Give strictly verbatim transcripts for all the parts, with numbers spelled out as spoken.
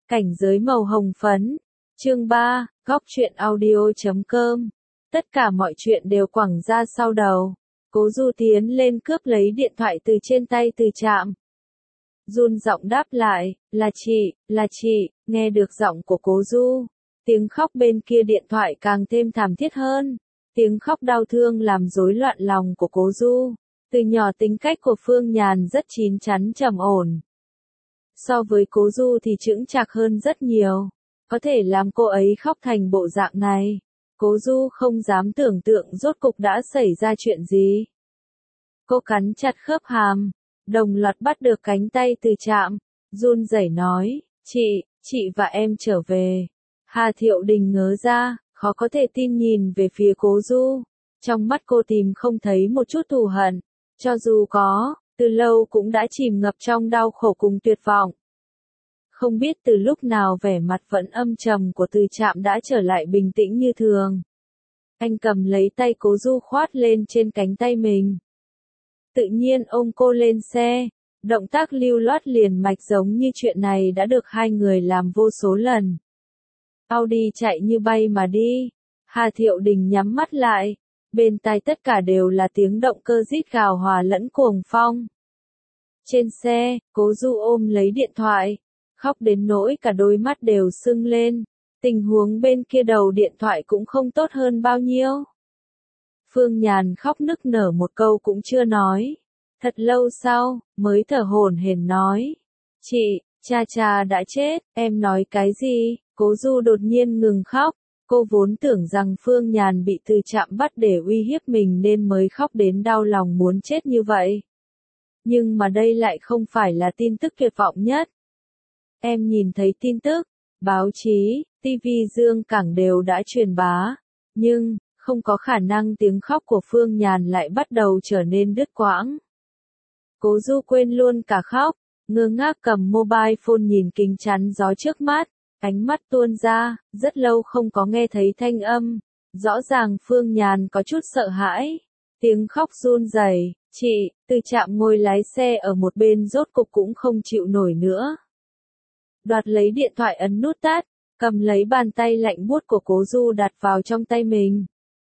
Cảnh giới màu hồng phấn. Chương ba, góc truyện audio chấm com. Tất cả mọi chuyện đều quẳng ra sau đầu. Cố Du tiến lên cướp lấy điện thoại từ trên tay Từ Trạm. Run giọng đáp lại, là chị, là chị, nghe được giọng của Cố Du. Tiếng khóc bên kia điện thoại càng thêm thảm thiết hơn. Tiếng khóc đau thương làm rối loạn lòng của Cố Du. Từ nhỏ tính cách của Phương Nhàn rất chín chắn trầm ổn. So với Cố Du thì chững chạc hơn rất nhiều. Có thể làm cô ấy khóc thành bộ dạng này. Cố Du không dám tưởng tượng rốt cục đã xảy ra chuyện gì. Cô cắn chặt khớp hàm, đồng loạt bắt được cánh tay Từ Trạm, run rẩy nói, chị, chị và em trở về. Hà Thiệu Đình ngớ ra, khó có thể tin nhìn về phía Cố Du. Trong mắt cô tìm không thấy một chút thù hận, cho dù có, từ lâu cũng đã chìm ngập trong đau khổ cùng tuyệt vọng. Không biết từ lúc nào vẻ mặt vẫn âm trầm của Từ Trạm đã trở lại bình tĩnh như thường. Anh cầm lấy tay Cố Du khoát lên trên cánh tay mình. Tự nhiên ôm cô lên xe, động tác lưu loát liền mạch giống như chuyện này đã được hai người làm vô số lần. Audi chạy như bay mà đi, Hà Thiệu Đình nhắm mắt lại, bên tai tất cả đều là tiếng động cơ rít gào hòa lẫn cuồng phong. Trên xe, Cố Du ôm lấy điện thoại, khóc đến nỗi cả đôi mắt đều sưng lên, tình huống bên kia đầu điện thoại cũng không tốt hơn bao nhiêu. Phương Nhàn khóc nức nở một câu cũng chưa nói, thật lâu sau, mới thở hổn hển nói, chị, cha cha đã chết, em nói cái gì? Cố Du đột nhiên ngừng khóc, cô vốn tưởng rằng Phương Nhàn bị Từ Trạm bắt để uy hiếp mình nên mới khóc đến đau lòng muốn chết như vậy. Nhưng mà đây lại không phải là tin tức tuyệt vọng nhất. Em nhìn thấy tin tức, báo chí, ti vi Dương Cảng đều đã truyền bá, nhưng, không có khả năng tiếng khóc của Phương Nhàn lại bắt đầu trở nên đứt quãng. Cố Du quên luôn cả khóc, ngơ ngác cầm mobile phone nhìn kính chắn gió trước mắt, ánh mắt tuôn ra, rất lâu không có nghe thấy thanh âm, rõ ràng Phương Nhàn có chút sợ hãi, tiếng khóc run rẩy, chị, Từ Trạm ngồi lái xe ở một bên rốt cục cũng không chịu nổi nữa. Đoạt lấy điện thoại ấn nút tắt, cầm lấy bàn tay lạnh buốt của Cố Du đặt vào trong tay mình.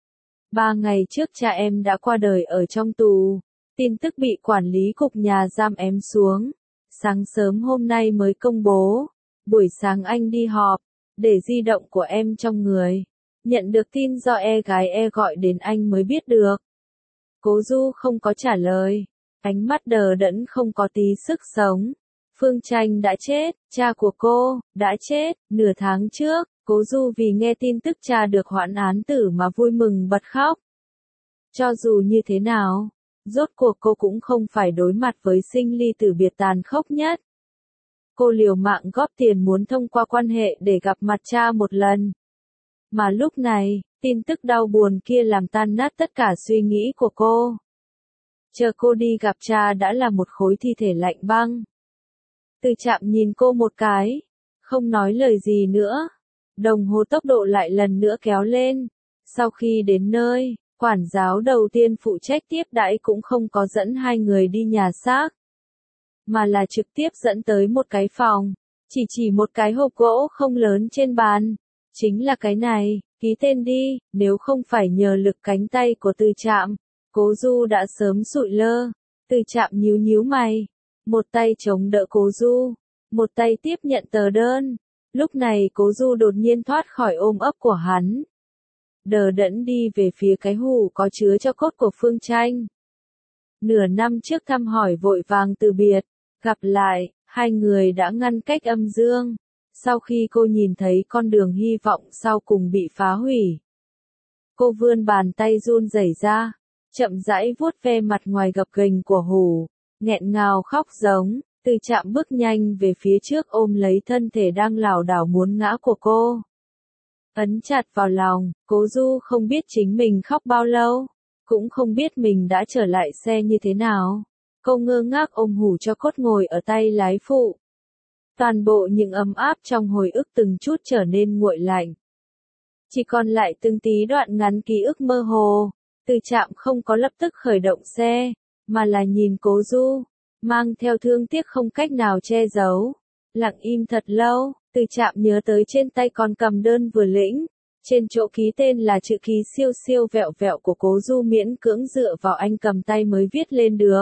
Ba ngày trước cha em đã qua đời ở trong tù, tin tức bị quản lý cục nhà giam ém xuống, sáng sớm hôm nay mới công bố, buổi sáng anh đi họp, để di động của em trong người, nhận được tin do e gái e gọi đến anh mới biết được. Cố Du không có trả lời, ánh mắt đờ đẫn không có tí sức sống. Phương Tranh đã chết, cha của cô, đã chết, nửa tháng trước, Cố Du vì nghe tin tức cha được hoãn án tử mà vui mừng bật khóc. Cho dù như thế nào, rốt cuộc cô cũng không phải đối mặt với sinh ly tử biệt tàn khốc nhất. Cô liều mạng góp tiền muốn thông qua quan hệ để gặp mặt cha một lần. Mà lúc này, tin tức đau buồn kia làm tan nát tất cả suy nghĩ của cô. Chờ cô đi gặp cha đã là một khối thi thể lạnh băng. Từ Trạm nhìn cô một cái, không nói lời gì nữa. Đồng hồ tốc độ lại lần nữa kéo lên. Sau khi đến nơi, quản giáo đầu tiên phụ trách tiếp đãi cũng không có dẫn hai người đi nhà xác, mà là trực tiếp dẫn tới một cái phòng, chỉ chỉ một cái hộp gỗ không lớn trên bàn. Chính là cái này, ký tên đi, nếu không phải nhờ lực cánh tay của Từ Trạm, Cố Du đã sớm sụi lơ. Từ Trạm nhíu nhíu mày, một tay chống đỡ Cố Du, một tay tiếp nhận tờ đơn. Lúc này Cố Du đột nhiên thoát khỏi ôm ấp của hắn, đờ đẫn đi về phía cái hũ có chứa tro cốt của Phương Tranh. Nửa năm trước thăm hỏi vội vàng từ biệt, gặp lại, hai người đã ngăn cách âm dương. Sau khi cô nhìn thấy con đường hy vọng sau cùng bị phá hủy, cô vươn bàn tay run rẩy ra, chậm rãi vuốt ve mặt ngoài gập ghềnh của hũ, nghẹn ngào khóc giống. Từ Trạm bước nhanh về phía trước ôm lấy thân thể đang lảo đảo muốn ngã của cô, ấn chặt vào lòng. Cố Du không biết chính mình khóc bao lâu, cũng không biết mình đã trở lại xe như thế nào. Cô ngơ ngác ôm hũ cho cốt ngồi ở tay lái phụ. Toàn bộ những ấm áp trong hồi ức từng chút trở nên nguội lạnh. Chỉ còn lại từng tí đoạn ngắn ký ức mơ hồ. Từ Trạm không có lập tức khởi động xe, mà là nhìn Cố Du, mang theo thương tiếc không cách nào che giấu. Lặng im thật lâu, Từ Trạm nhớ tới trên tay còn cầm đơn vừa lĩnh, trên chỗ ký tên là chữ ký siêu siêu vẹo vẹo của Cố Du miễn cưỡng dựa vào anh cầm tay mới viết lên được.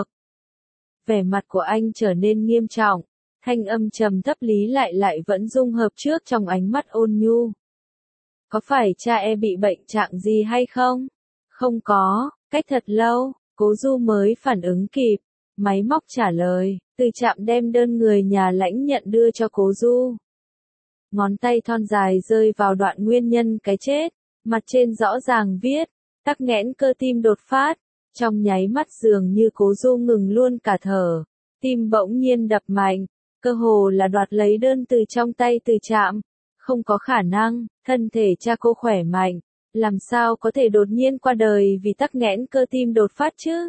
Vẻ mặt của anh trở nên nghiêm trọng, thanh âm trầm thấp lý lại lại vẫn dung hợp trước trong ánh mắt ôn nhu. Có phải cha em bị bệnh trạng gì hay không? Không có, cách thật lâu, Cố Du mới phản ứng kịp, máy móc trả lời, Từ Trạm đem đơn người nhà lãnh nhận đưa cho Cố Du. Ngón tay thon dài rơi vào đoạn nguyên nhân cái chết, mặt trên rõ ràng viết, tắc nghẽn cơ tim đột phát, trong nháy mắt dường như Cố Du ngừng luôn cả thở, tim bỗng nhiên đập mạnh, cơ hồ là đoạt lấy đơn từ trong tay Từ Trạm. Không có khả năng, thân thể cha cô khỏe mạnh, làm sao có thể đột nhiên qua đời vì tắc nghẽn cơ tim đột phát chứ?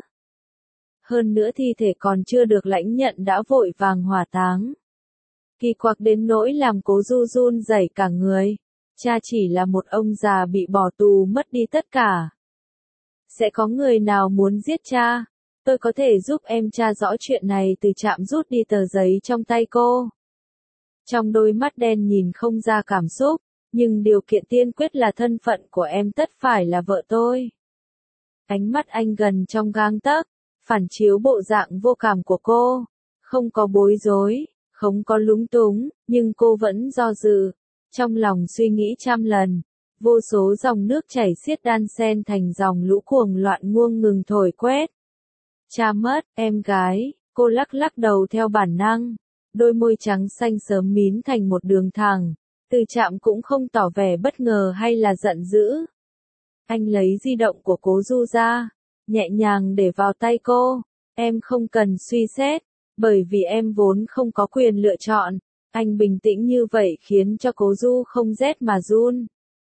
Hơn nữa thi thể còn chưa được lãnh nhận đã vội vàng hỏa táng. Kỳ quặc đến nỗi làm Cố Du run rẩy cả người. Cha chỉ là một ông già bị bỏ tù mất đi tất cả. Sẽ có người nào muốn giết cha? Tôi có thể giúp em tra rõ chuyện này. Từ Trạm rút đi tờ giấy trong tay cô. Trong đôi mắt đen nhìn không ra cảm xúc, nhưng điều kiện tiên quyết là thân phận của em tất phải là vợ tôi. Ánh mắt anh gần trong gang tấc, phản chiếu bộ dạng vô cảm của cô. Không có bối rối, không có lúng túng, nhưng cô vẫn do dự. Trong lòng suy nghĩ trăm lần, vô số dòng nước chảy xiết đan xen thành dòng lũ cuồng loạn nguông ngừng thổi quét. Cha mất, em gái, cô lắc lắc đầu theo bản năng. Đôi môi trắng xanh sớm mím thành một đường thẳng, Từ Trạm cũng không tỏ vẻ bất ngờ hay là giận dữ. Anh lấy di động của Cố Du ra, nhẹ nhàng để vào tay cô, em không cần suy xét, bởi vì em vốn không có quyền lựa chọn. Anh bình tĩnh như vậy khiến cho Cố Du không rét mà run.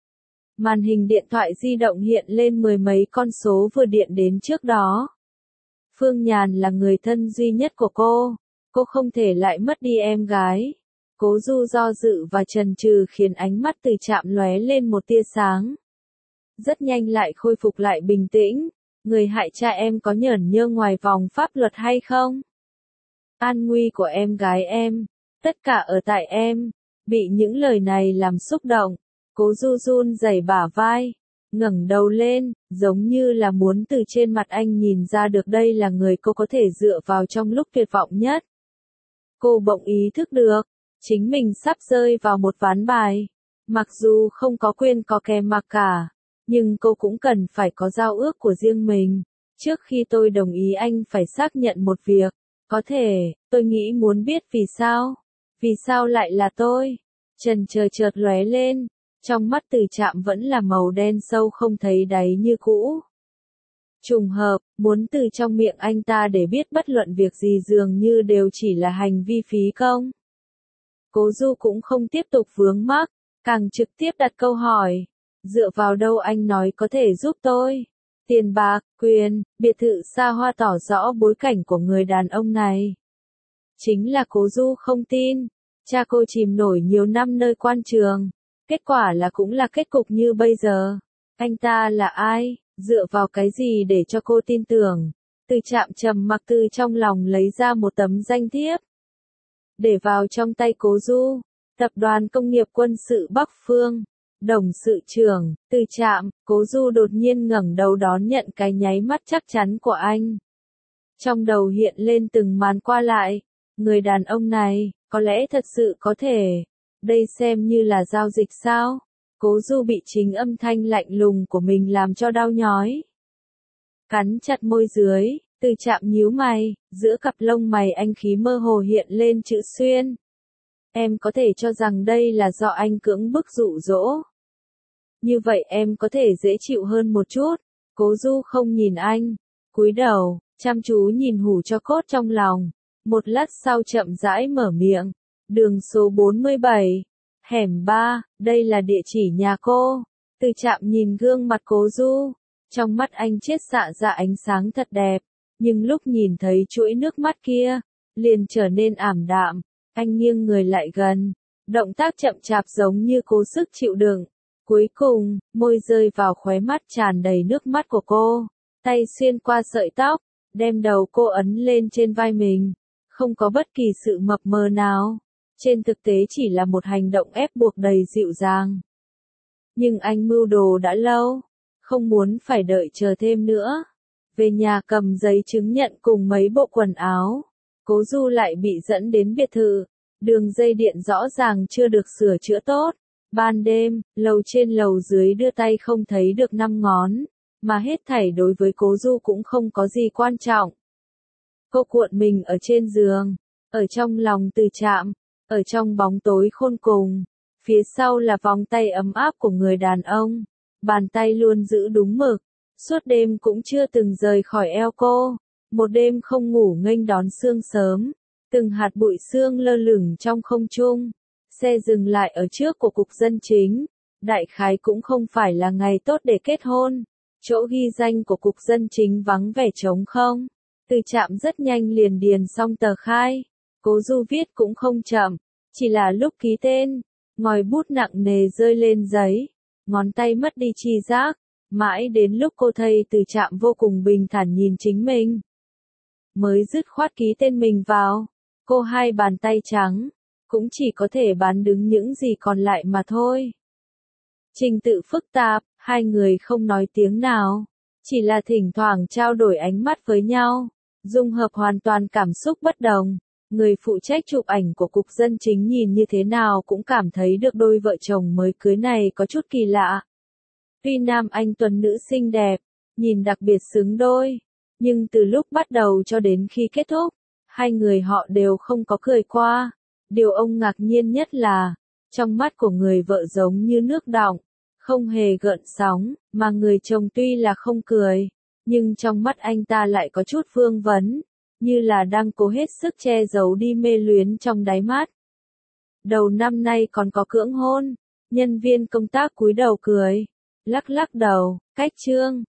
Màn hình điện thoại di động hiện lên mười mấy con số vừa điện đến trước đó. Phương Nhàn là người thân duy nhất của cô. Cô không thể lại mất đi em gái. Cố Du do dự và chần chừ khiến ánh mắt Từ Trạm lóe lên một tia sáng. Rất nhanh lại khôi phục lại bình tĩnh. Người hại cha em có nhởn nhơ ngoài vòng pháp luật hay không? An nguy của em gái em, tất cả ở tại em. Bị những lời này làm xúc động, Cố Du run rẩy bả vai, ngẩng đầu lên, giống như là muốn từ trên mặt anh nhìn ra được đây là người cô có thể dựa vào trong lúc tuyệt vọng nhất. Cô bỗng ý thức được, chính mình sắp rơi vào một ván bài. Mặc dù không có quyền có kè mặc cả, nhưng cô cũng cần phải có giao ước của riêng mình. Trước khi tôi đồng ý anh phải xác nhận một việc. Có thể, tôi nghĩ muốn biết vì sao. Vì sao lại là tôi? Trần chờ chợt lóe lên, trong mắt Từ Trạm vẫn là màu đen sâu không thấy đáy như cũ. Trùng hợp, muốn từ trong miệng anh ta để biết bất luận việc gì dường như đều chỉ là hành vi phí công. Cố Du cũng không tiếp tục vướng mắc, càng trực tiếp đặt câu hỏi. Dựa vào đâu anh nói có thể giúp tôi? Tiền bạc, quyền, biệt thự xa hoa tỏ rõ bối cảnh của người đàn ông này. Chính là Cố Du không tin. Cha cô chìm nổi nhiều năm nơi quan trường. Kết quả là cũng là kết cục như bây giờ. Anh ta là ai? Dựa vào cái gì để cho cô tin tưởng? Từ Trạm trầm mặc từ trong lòng lấy ra một tấm danh thiếp. Để vào trong tay Cố Du. Tập đoàn Công nghiệp Quân sự Bắc Phương. Đồng sự trưởng, Từ Trạm. Cố Du đột nhiên ngẩng đầu đón nhận cái nháy mắt chắc chắn của anh. Trong đầu hiện lên từng màn qua lại. Người đàn ông này, có lẽ thật sự có thể. Đây xem như là giao dịch sao? Cố Du bị chính âm thanh lạnh lùng của mình làm cho đau nhói. Cắn chặt môi dưới, Từ Trạm nhíu mày, giữa cặp lông mày anh khí mơ hồ hiện lên chữ xuyên. Em có thể cho rằng đây là do anh cưỡng bức dụ dỗ. Như vậy em có thể dễ chịu hơn một chút. Cố Du không nhìn anh, cúi đầu, chăm chú nhìn hủ cho cốt trong lòng. Một lát sau chậm rãi mở miệng. Đường số bốn mươi bảy, hẻm ba, đây là địa chỉ nhà cô. Từ Trạm nhìn gương mặt Cố Du, trong mắt anh chiết xạ ra ánh sáng thật đẹp, nhưng lúc nhìn thấy chuỗi nước mắt kia, liền trở nên ảm đạm. Anh nghiêng người lại gần, động tác chậm chạp giống như cố sức chịu đựng. Cuối cùng, môi rơi vào khóe mắt tràn đầy nước mắt của cô, tay xuyên qua sợi tóc, đem đầu cô ấn lên trên vai mình, không có bất kỳ sự mập mờ nào. trên thực tế chỉ là một hành động ép buộc đầy dịu dàng. Nhưng anh mưu đồ đã lâu, không muốn phải đợi chờ thêm nữa. Về nhà cầm giấy chứng nhận cùng mấy bộ quần áo, Cố Du lại bị dẫn đến biệt thự. Đường dây điện rõ ràng chưa được sửa chữa tốt. Ban đêm, lầu trên lầu dưới đưa tay không thấy được năm ngón, mà hết thảy đối với Cố Du cũng không có gì quan trọng. Cô cuộn mình ở trên giường, ở trong lòng Từ Trạm, ở trong bóng tối khôn cùng. Phía sau là vòng tay ấm áp của người đàn ông, bàn tay luôn giữ đúng mực, suốt đêm cũng chưa từng rời khỏi eo cô. Một đêm không ngủ nghênh đón sương sớm, từng hạt bụi sương lơ lửng trong không trung. Xe dừng lại ở trước của cục dân chính, đại khái cũng không phải là ngày tốt để kết hôn. Chỗ ghi danh của cục dân chính vắng vẻ trống không. Từ Trạm rất nhanh liền điền xong tờ khai. Cố Du viết cũng không chậm, chỉ là lúc ký tên, ngòi bút nặng nề rơi lên giấy, ngón tay mất đi tri giác, mãi đến lúc cô thấy Từ Trạm vô cùng bình thản nhìn chính mình, mới dứt khoát ký tên mình vào. Cô hai bàn tay trắng, cũng chỉ có thể bán đứng những gì còn lại mà thôi. Trình tự phức tạp, hai người không nói tiếng nào, chỉ là thỉnh thoảng trao đổi ánh mắt với nhau, dung hợp hoàn toàn cảm xúc bất đồng. Người phụ trách chụp ảnh của cục dân chính nhìn như thế nào cũng cảm thấy được đôi vợ chồng mới cưới này có chút kỳ lạ. Tuy nam anh tuấn nữ xinh đẹp, nhìn đặc biệt xứng đôi, nhưng từ lúc bắt đầu cho đến khi kết thúc, hai người họ đều không có cười qua. Điều ông ngạc nhiên nhất là, trong mắt của người vợ giống như nước đọng, không hề gợn sóng, mà người chồng tuy là không cười, nhưng trong mắt anh ta lại có chút vương vấn, như là đang cố hết sức che giấu đi mê luyến trong đáy mắt. Đầu năm nay còn có cưỡng hôn, nhân viên công tác cúi đầu cười, lắc lắc đầu, cách chương.